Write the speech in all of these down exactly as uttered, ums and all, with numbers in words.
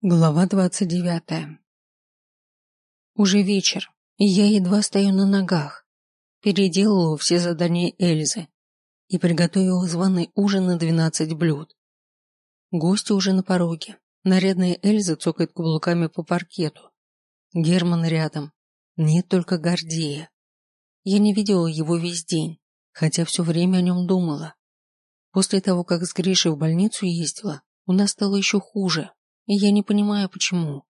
Глава двадцать девятая. Уже вечер, и я едва стою на ногах. Переделала все задания Эльзы и приготовила званый ужин на двенадцать блюд. Гости уже на пороге. Нарядная Эльза цокает каблуками по паркету. Герман рядом. Нет только Гордея. Я не видела его весь день, хотя все время о нем думала. После того, как с Гришей в больницу ездила, у нас стало еще хуже. И я не понимаю, почему.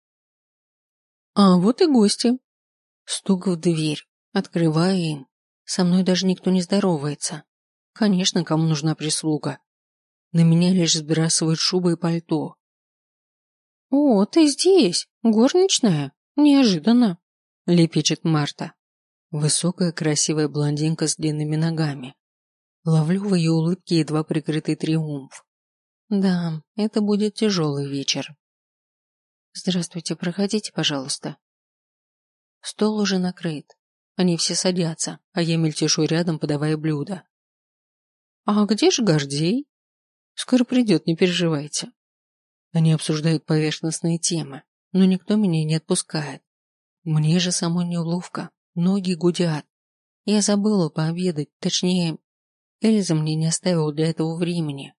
А вот и гости. Стук в дверь. Открываю им. Со мной даже никто не здоровается. Конечно, кому нужна прислуга. На меня лишь сбрасывают шубы и пальто. «О, ты здесь, горничная? Неожиданно», — лепечет Марта. Высокая красивая блондинка с длинными ногами. Ловлю в ее улыбке едва прикрытый триумф. Да, это будет тяжелый вечер. Здравствуйте, проходите, пожалуйста. Стол уже накрыт. Они все садятся, а я мельтешу рядом, подавая блюда. А где же Гордей? Скоро придет, не переживайте. Они обсуждают поверхностные темы, но никто меня не отпускает. Мне же самой неловко, ноги гудят. Я забыла пообедать, точнее, Эльза мне не оставила для этого времени.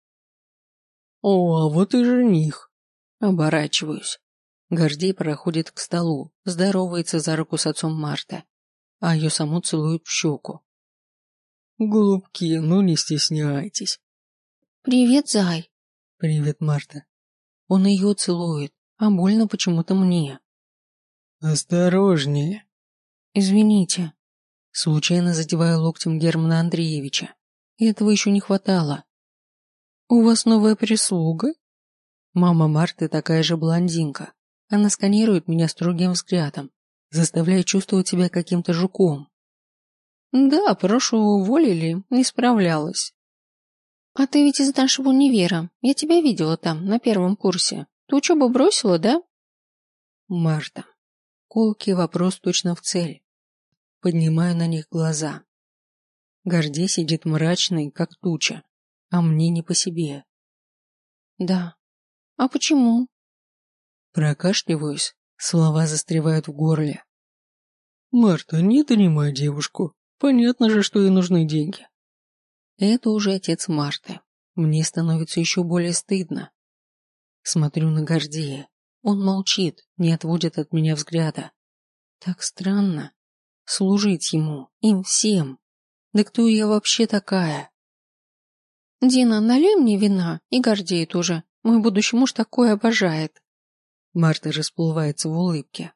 О, а вот и жених. Оборачиваюсь. Гордей проходит к столу, здоровается за руку с отцом Марты, а ее саму целует в щеку. Голубки, ну не стесняйтесь. Привет, зай. Привет, Марта. Он ее целует, а больно почему-то мне. Осторожнее. Извините. Случайно задеваю локтем Германа Андреевича. Этого еще не хватало. У вас новая прислуга? Мама Марты такая же блондинка. Она сканирует меня строгим взглядом, заставляя чувствовать себя каким-то жуком. Да, прошлую уволили, не справлялась. А ты ведь из нашего универа. Я тебя видела там, на первом курсе. Ты учебу бросила, да? Марта. Колкий вопрос точно в цель. Поднимаю на них глаза. Гордей сидит мрачный, как туча, а мне не по себе. Да. А почему? Прокашливаюсь, слова застревают в горле. Марта, не донимай девушку. Понятно же, что ей нужны деньги. Это уже отец Марты. Мне становится еще более стыдно. Смотрю на Гордея. Он молчит, не отводит от меня взгляда. Так странно. Служить ему, им всем. Да кто я вообще такая? Дина, налей мне вина, и Гордей тоже. Мой будущий муж такое обожает. Марта расплывается в улыбке.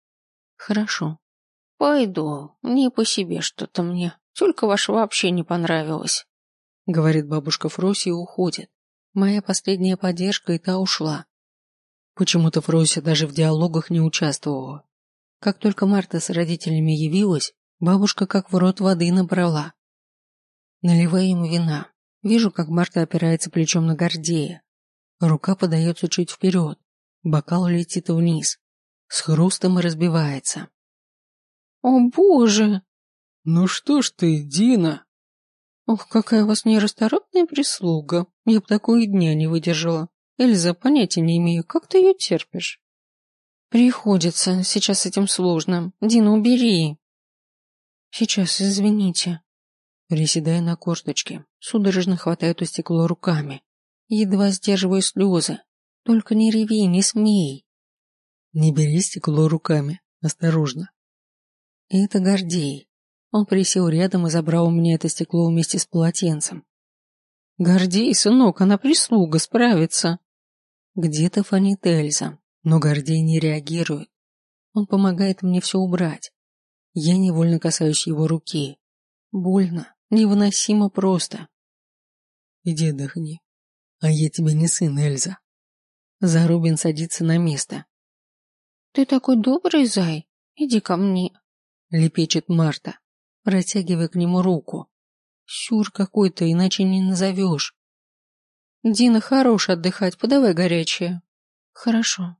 Хорошо. Пойду, не по себе что-то мне. Только ваше вообще не понравилось. Говорит бабушка Фрося и уходит. Моя последняя поддержка и та ушла. Почему-то Фрося даже в диалогах не участвовала. Как только Марта с родителями явилась, бабушка как в рот воды набрала. Наливаю ему вина. Вижу, как Марта опирается плечом на Гордея. Рука подается чуть вперед. Бокал летит вниз. С хрустом и разбивается. О, боже! Ну что ж ты, Дина? Ох, какая у вас нерасторопная прислуга. Я бы такого дня не выдержала. Эльза, понятия не имею, как ты ее терпишь? Приходится, сейчас с этим сложно. Дина, убери. Сейчас, извините. Приседая на корточке, судорожно хватаю это стекло руками. Едва сдерживаю слезы. Только не реви, не смей. Не бери стекло руками, осторожно. Это Гордей. Он присел рядом и забрал у меня это стекло вместе с полотенцем. Гордей, сынок, она прислуга, справится. Где-то фонит Эльза, но Гордей не реагирует. Он помогает мне все убрать. Я невольно касаюсь его руки. Больно, невыносимо просто. Иди отдохни. А я тебе не сын, Эльза. Зарубин садится на место. Ты такой добрый, зай. Иди ко мне. Лепечет Марта, протягивая к нему руку. Сюр какой-то, иначе не назовешь. Дина, хорош отдыхать, подавай горячее. Хорошо.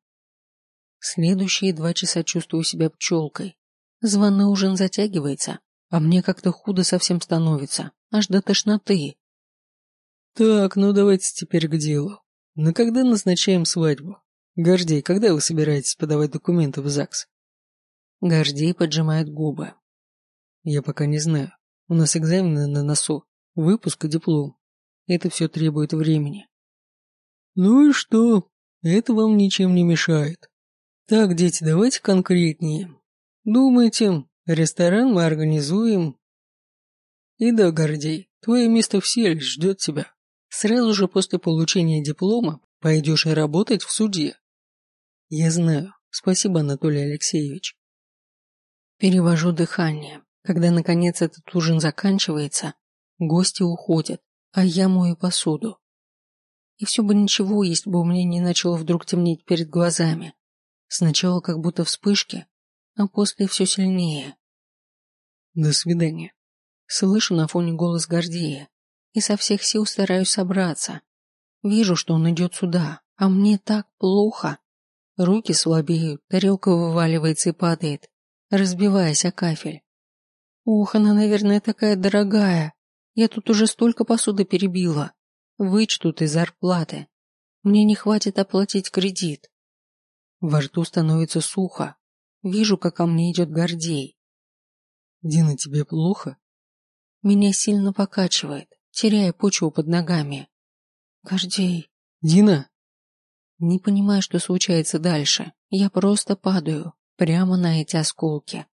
Следующие два часа чувствую себя пчелкой. Званый ужин затягивается, а мне как-то худо совсем становится, аж до тошноты. Так, ну давайте теперь к делу. На когда назначаем свадьбу? Гордей, когда вы собираетесь подавать документы в ЗАГС? Гордей поджимает губы. Я пока не знаю. У нас экзамены на носу, выпуск и диплом. Это все требует времени. Ну и что? Это вам ничем не мешает. Так, дети, давайте конкретнее. Думайте, ресторан мы организуем. И да, Гордей, твое место в селе ждет тебя. Сразу же после получения диплома пойдешь и работать в суде. Я знаю. Спасибо, Анатолий Алексеевич. Перевожу дыхание. Когда, наконец, этот ужин заканчивается, гости уходят, а я мою посуду. И все бы ничего, если бы у меня не начало вдруг темнеть перед глазами. Сначала как будто вспышки, а после все сильнее. До свидания. Слышу на фоне голос Гордея и со всех сил стараюсь собраться. Вижу, что он идет сюда, а мне так плохо. Руки слабеют, тарелка вываливается и падает, разбиваясь о кафель. Ох, она, наверное, такая дорогая. Я тут уже столько посуды перебила. Вычтут из зарплаты. Мне не хватит оплатить кредит. Во рту становится сухо. Вижу, как ко мне идет Гордей. Дина, тебе плохо? Меня сильно покачивает, теряя почву под ногами. Гордей. Дина? Не понимаю, что случается дальше. Я просто падаю, прямо на эти осколки.